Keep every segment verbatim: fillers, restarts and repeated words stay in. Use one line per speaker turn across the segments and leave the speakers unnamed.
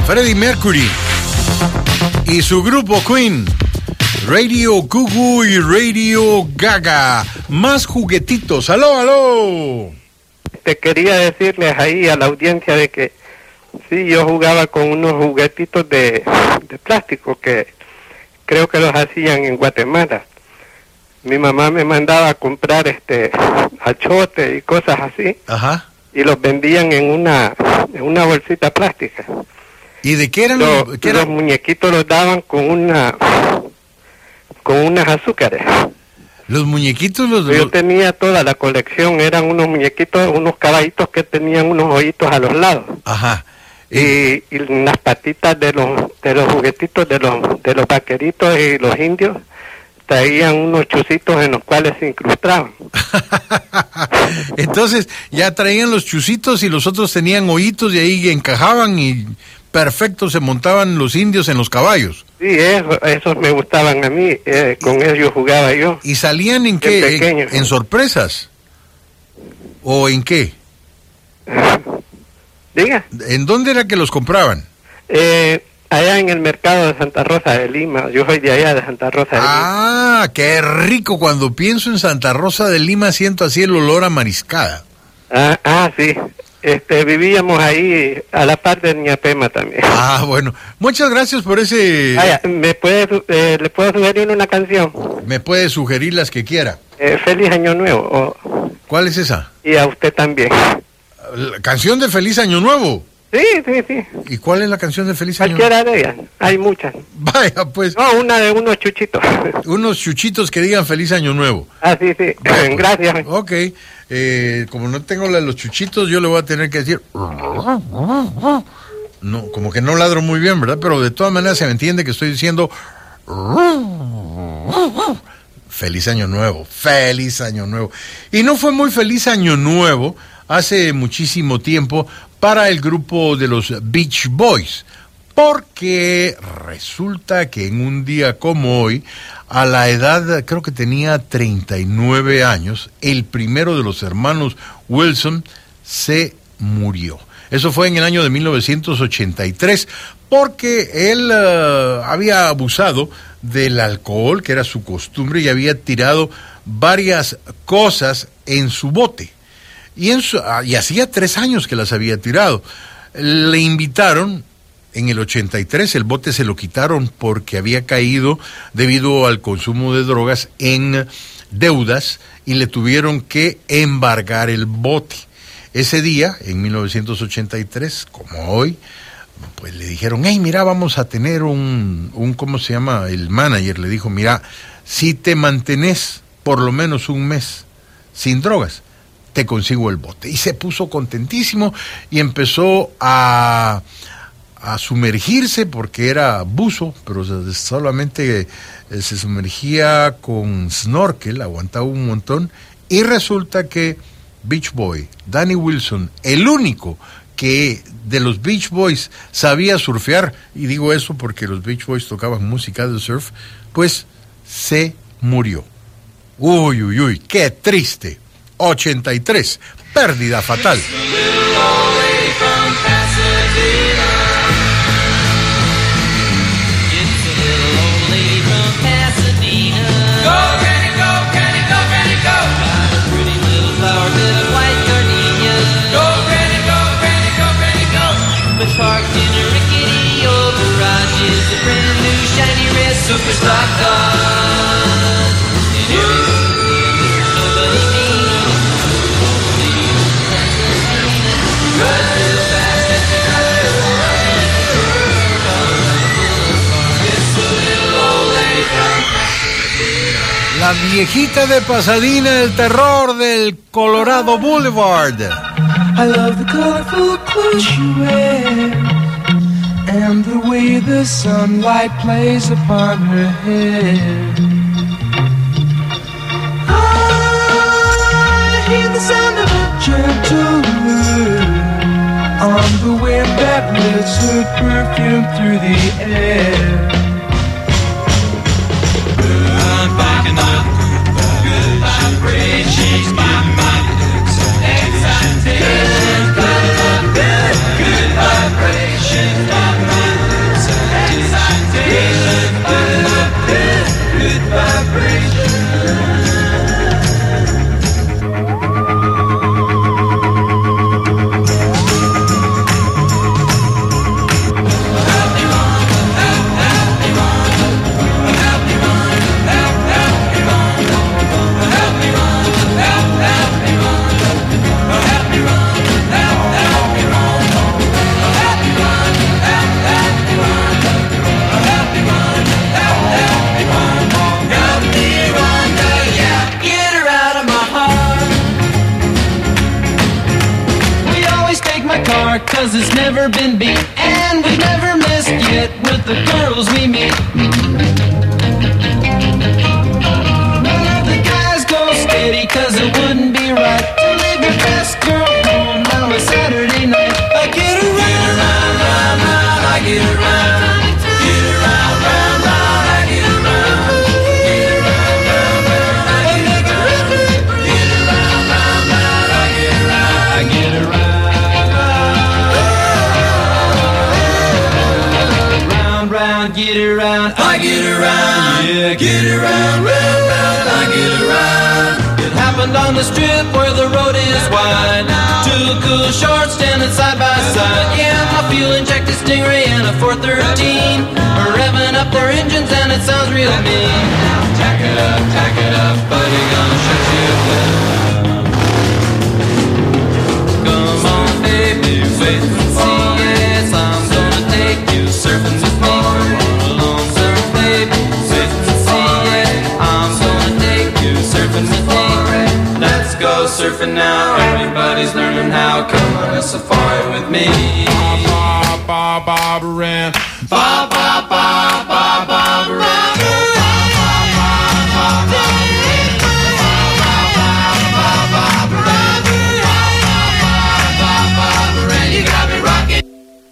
Freddie Mercury y su grupo Queen. Radio Gugu y Radio Gaga. Más juguetitos. ¡Aló, aló!
Te quería decirles ahí a la audiencia de que sí, yo jugaba con unos juguetitos de, de plástico que creo que los hacían en Guatemala. Mi mamá me mandaba a comprar este achote y cosas así.
Ajá.
Y los vendían en una en una bolsita plástica.
¿Y de qué eran
los,
los, qué
los
eran?
muñequitos los daban con una con unas azúcares.
Los muñequitos los,
Yo
los...
tenía toda la colección, eran unos muñequitos, unos caballitos que tenían unos hoyitos a los lados.
Ajá.
Y, y las patitas de los de los juguetitos de los de los vaqueritos y los indios traían unos chuzitos en los cuales se incrustaban.
Entonces ya traían los chuzitos y los otros tenían hoyitos y ahí encajaban y perfecto se montaban los indios en los caballos.
Sí, eso, esos me gustaban a mí, eh, con ellos jugaba yo.
¿Y salían en qué? En, ¿En sorpresas? ¿O en qué?
Diga.
¿En dónde era que los compraban?
Eh, allá en el mercado de Santa Rosa de Lima. Yo soy de allá de Santa Rosa de Lima.
Ah, qué rico. Cuando pienso en Santa Rosa de Lima siento así el olor a mariscada.
Ah, ah, sí. Este, vivíamos ahí a la par de Ñapema también.
Ah, bueno. Muchas gracias por ese...
Vaya, ¿me puede, eh, ¿le puedo sugerir una canción?
Me puede sugerir las que quiera.
Eh, Feliz Año Nuevo. Oh.
¿Cuál es esa?
Y a usted también.
¿La canción de Feliz Año Nuevo?
Sí, sí, sí.
¿Y cuál es la canción de Feliz Año Nuevo?
Cualquiera de ellas. Hay muchas.
Vaya, pues.
No, una de unos chuchitos.
Unos chuchitos que digan Feliz Año Nuevo.
Ah, sí, sí.
Vaya, pues.
Gracias.
Ok. Eh, como no tengo la de los chuchitos, yo le voy a tener que decir... No, como que no ladro muy bien, ¿verdad? Pero de todas maneras se me entiende que estoy diciendo... Feliz Año Nuevo, feliz Año Nuevo. Y no fue muy feliz Año Nuevo hace muchísimo tiempo para el grupo de los Beach Boys, porque resulta que en un día como hoy, a la edad, creo que tenía treinta y nueve años, el primero de los hermanos Wilson se murió. Eso fue en el año de mil novecientos ochenta y tres, porque él uh, había abusado del alcohol, que era su costumbre, y había tirado varias cosas en su bote. Y, en su, y hacía tres años que las había tirado. Le invitaron en el ochenta y tres, el bote se lo quitaron porque había caído debido al consumo de drogas en deudas y le tuvieron que embargar el bote. Ese día, en mil novecientos ochenta y tres, como hoy, pues le dijeron, hey, mira, vamos a tener un, un, ¿cómo se llama? El manager le dijo, mira, si te mantenés por lo menos un mes sin drogas, te consigo el bote. Y se puso contentísimo y empezó a, a sumergirse porque era buzo, pero solamente se sumergía con snorkel, aguantaba un montón, y resulta que Beach Boy, Danny Wilson, el único que de los Beach Boys sabía surfear, y digo eso porque los Beach Boys tocaban música de surf, pues se murió. Uy, uy, uy, qué triste. ochenta y tres, pérdida fatal.
Parked in a rickety old garage is a brand new shiny red superstar car. And everything nobody needs. Drives real fast and the color white. It's a little old lady from
La viejita de Pasadena, el terror del Colorado Boulevard.
I love the colorful clothes you wear and the way the sunlight plays upon her hair. I hear the sound of a gentle word on the wind that lifts her perfume through the air.
I'm picking up good vibrations by my excitation. Good, good, good vibrations by my troubles we meet. None of the guys go steady, cause it wouldn't be right to leave your best girl home on a Saturday night. I get around, round, round, round, I get around. Get around, round, round, I get around. Get around, round, round, I get around. Get around, round, round, I get around. I get around. Round, round, get around. I get around. Yeah, get around, round, round, I get around. It happened on the strip where the road is wide. Two cool shorts standing side by side. Yeah, my fuel injected Stingray and a four thirteen are revving up their engines and it sounds real mean. Jack it up, jack it up, buddy, gonna shut you down. Come on, baby, wait and see. Yes, I'm gonna take you surfing with me. Come along, surf, baby, wait and see. Yeah, I'm gonna take you surfing with me. Let's go surfing now. Everybody's learning how. Come on a safari with me. Ba ba ba ba ran. Ba ba ba ba ba ran. You got me rocking.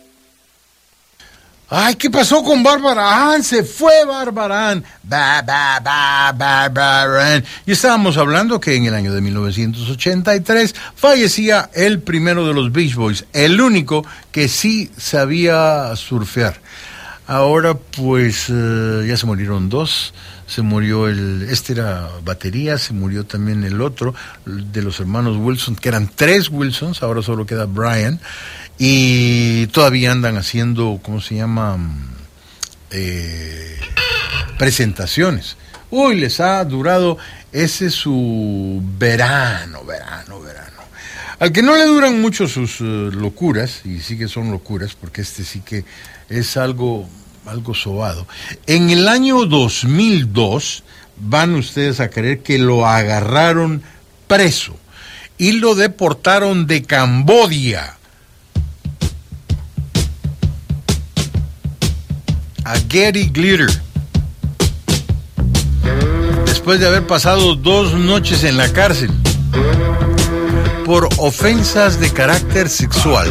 Ay, ¿qué pasó con Barbara Ann? Se fue Barbara Ann. Ba, ba, ba, Barbara Ann. Y estábamos hablando que en el año de mil novecientos ochenta y tres fallecía el primero de los Beach Boys, el único que sí sabía surfear. Ahora, pues, uh, ya se murieron dos. Se murió el, este era batería, se murió también el otro, de los hermanos Wilson, que eran tres Wilsons, ahora solo queda Brian. Y todavía andan haciendo, ¿cómo se llama? Eh, presentaciones. Uy, les ha durado ese su verano, verano, verano. Al que no le duran mucho sus uh, locuras, y sí que son locuras, porque este sí que es algo, algo sobado. En el año dos mil dos van ustedes a creer que lo agarraron preso y lo deportaron de Camboya a Gary Glitter, después de haber pasado dos noches en la cárcel por ofensas de carácter sexual.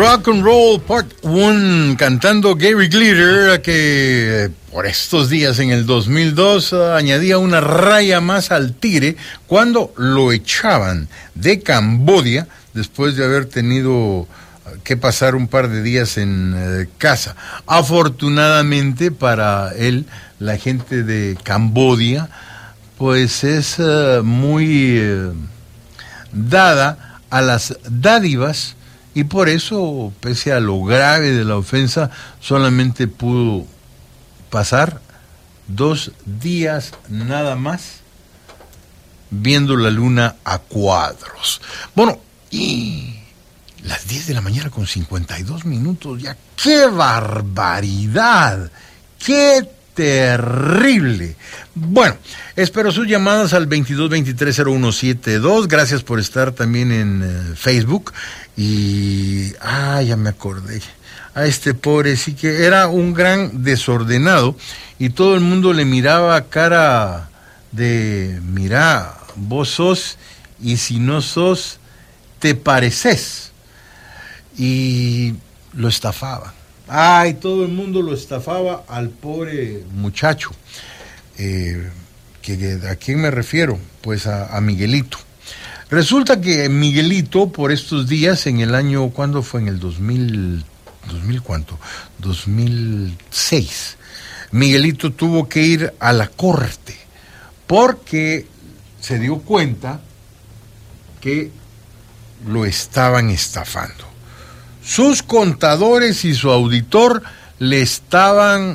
Rock and Roll Part uno, cantando Gary Glitter, que por estos días en el dos mil dos uh, añadía una raya más al tigre cuando lo echaban de Camboya después de haber tenido que pasar un par de días en uh, casa. Afortunadamente para él, la gente de Camboya pues es uh, muy uh, dada a las dádivas, y por eso, pese a lo grave de la ofensa, solamente pudo pasar dos días nada más viendo la luna a cuadros. Bueno, y las diez de la mañana con cincuenta y dos minutos ya. ¡Qué barbaridad! ¡Qué terrible! Bueno, espero sus llamadas al veintidós veintitrés cero uno setenta y dos. Gracias por estar también en uh, Facebook. Y, ah, ya me acordé, a este pobre sí que era un gran desordenado y todo el mundo le miraba cara de, mira, vos sos y si no sos, te pareces. Y lo estafaban. Ay, todo el mundo lo estafaba al pobre muchacho. Eh, que, ¿a quién me refiero? Pues a, a Miguelito. Resulta que Miguelito, por estos días, en el año, ¿cuándo fue? En el dos mil, ¿dos mil cuánto? dos mil seis. Miguelito tuvo que ir a la corte porque se dio cuenta que lo estaban estafando. Sus contadores y su auditor le estaban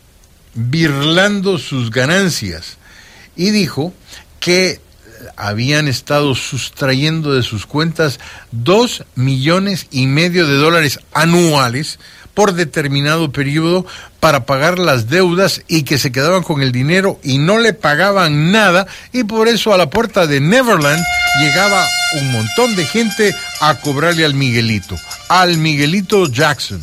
birlando sus ganancias y dijo que habían estado sustrayendo de sus cuentas dos millones y medio de dólares anuales por determinado periodo para pagar las deudas y que se quedaban con el dinero y no le pagaban nada, y por eso a la puerta de Neverland llegaba un montón de gente a cobrarle al Miguelito, al Miguelito Jackson.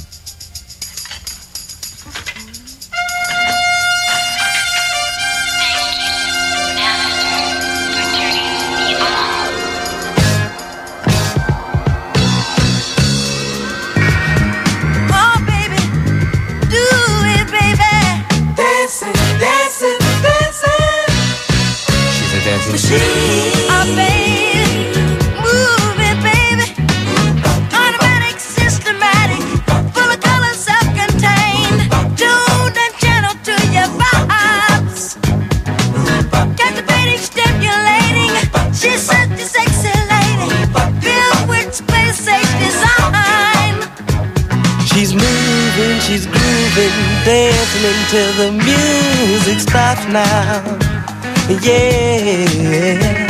Till the music stops now, yeah.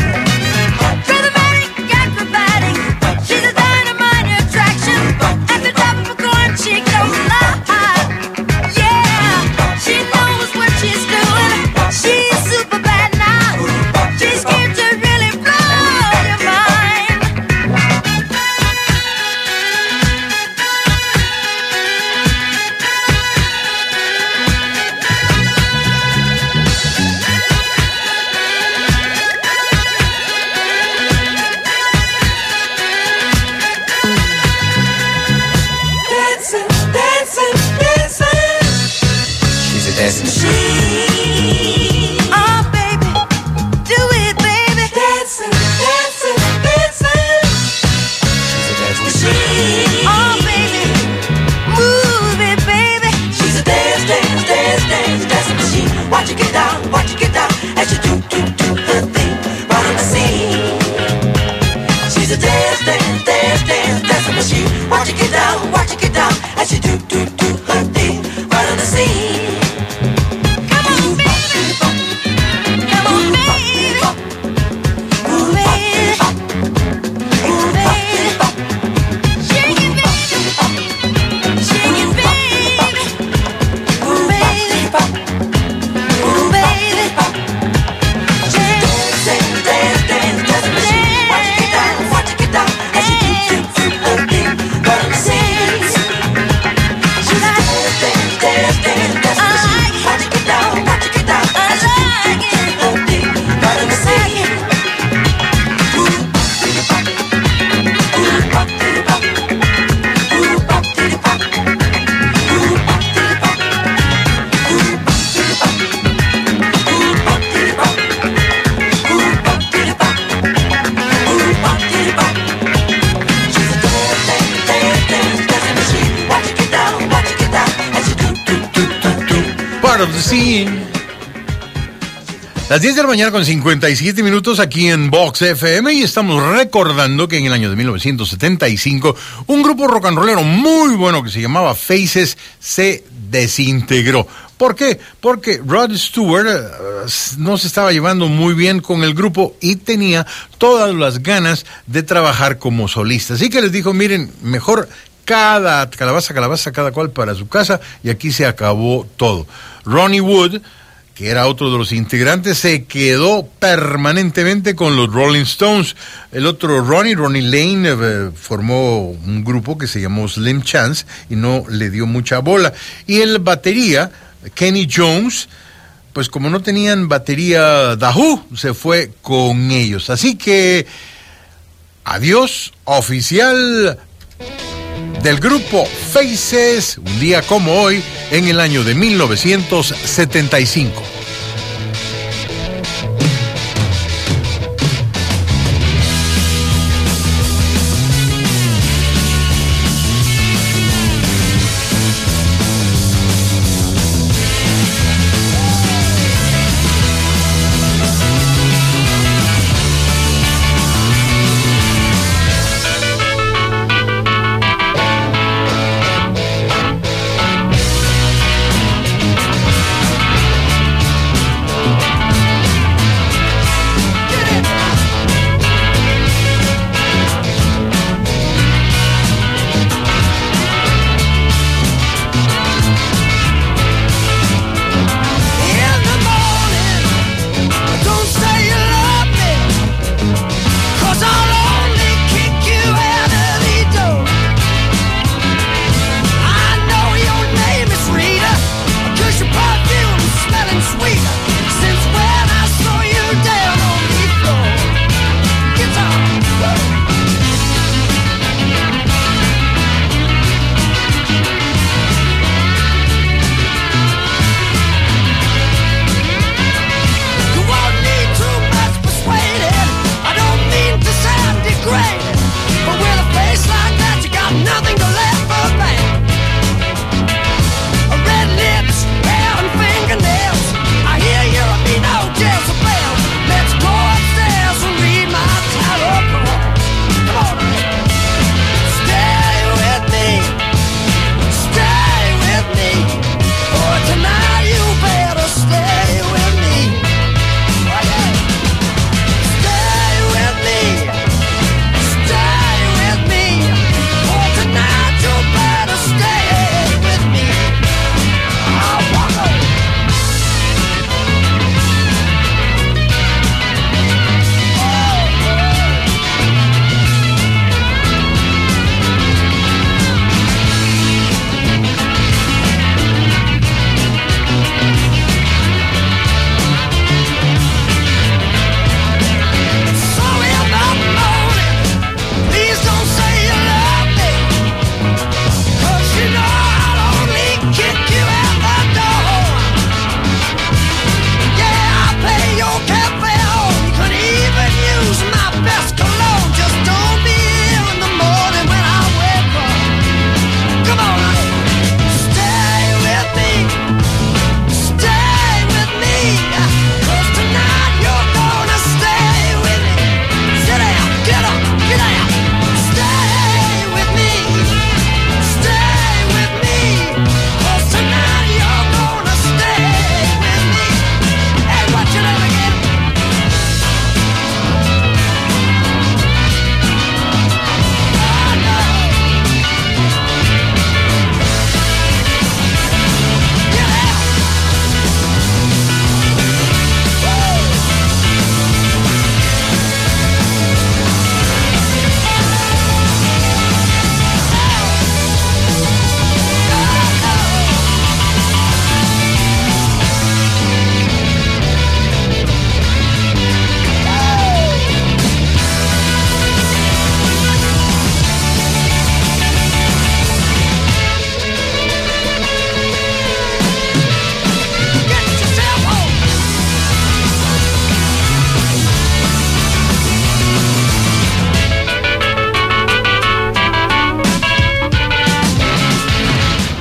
the scene. Las diez de la mañana con cincuenta y siete minutos aquí en Vox F M y estamos recordando que en el año de mil novecientos setenta y cinco un grupo rock and rollero muy bueno que se llamaba Faces se desintegró. ¿Por qué? Porque Rod Stewart uh, no se estaba llevando muy bien con el grupo y tenía todas las ganas de trabajar como solista. Así que les dijo, miren, mejor cada calabaza, calabaza, cada cual para su casa, y aquí se acabó todo. Ronnie Wood, que era otro de los integrantes, se quedó permanentemente con los Rolling Stones. El otro Ronnie, Ronnie Lane, eh, formó un grupo que se llamó Slim Chance y no le dio mucha bola. Y el batería, Kenny Jones, pues como no tenían batería The Who, se fue con ellos. Así que, adiós oficial del grupo Faces, un día como hoy, en el año de mil novecientos setenta y cinco.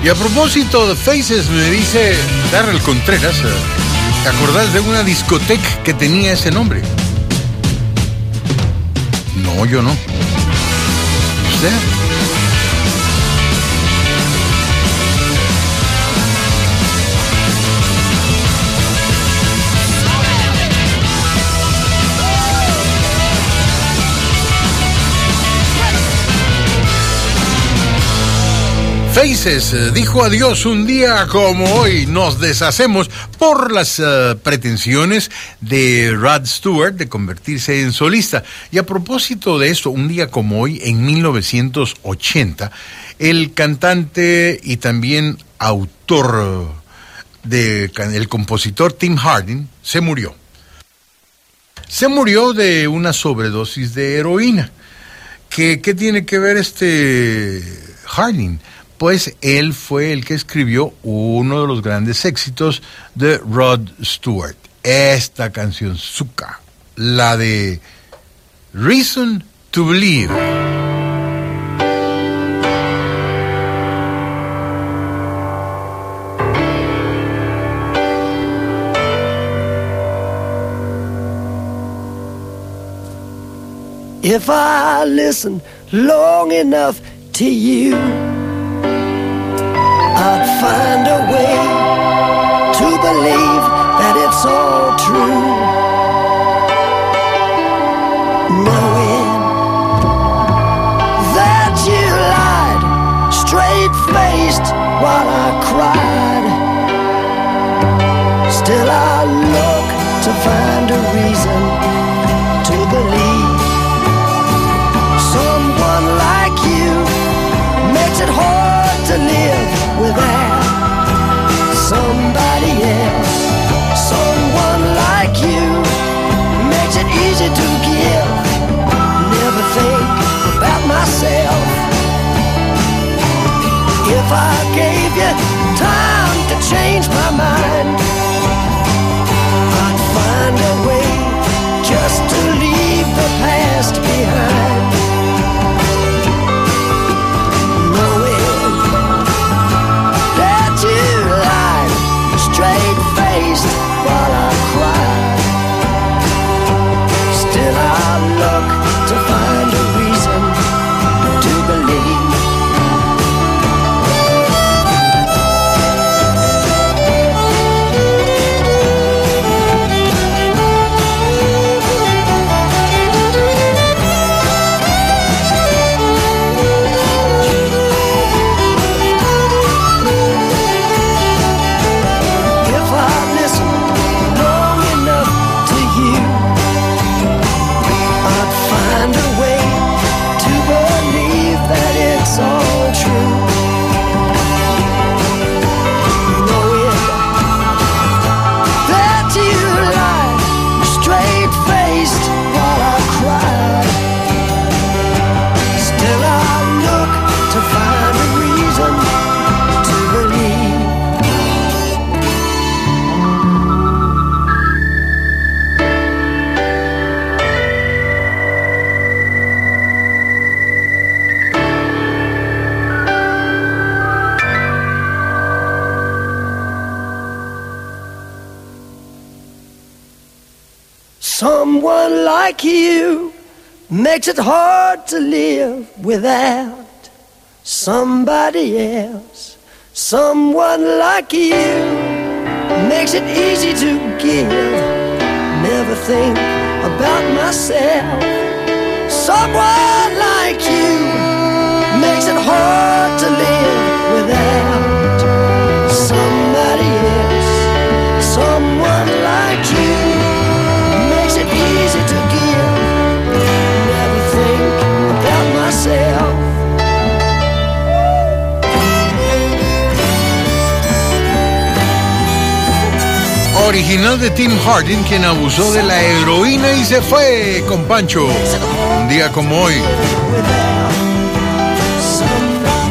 Y a propósito de Faces, me dice Darrell Contreras, ¿te acordás de una discoteca que tenía ese nombre? No, yo no. ¿Usted? Faces dijo adiós un día como hoy. Nos deshacemos por las uh, pretensiones de Rod Stewart de convertirse en solista. Y a propósito de esto, un día como hoy, en mil novecientos ochenta, el cantante y también autor, de, el compositor Tim Hardin, se murió. Se murió de una sobredosis de heroína. ¿Qué, qué tiene que ver este Hardin? Pues él fue el que escribió uno de los grandes éxitos de Rod Stewart. Esta canción, Zuka, la de Reason to Believe.
If I listen long enough to you, I'd find a way to believe that it's all true. Knowing that you lied, straight-faced while I cried, still I look to find a reason to believe. Someone like you makes it hard to live without somebody else. Someone like you makes it easy to give. Never think about myself. If I gave you time to change my mind, I'd find a way just to leave the past behind. Straight-faced while I cry, still I look to find a reason to believe. Someone like you makes it hard to live without somebody else. Someone like you makes it easy to give. Never think about myself. Someone like you makes it hard to live without somebody else. Someone like you makes it easy to give. Never think about myself.
Original de Tim Hardin, quien abusó de la heroína y se fue con Pancho. Un día como hoy.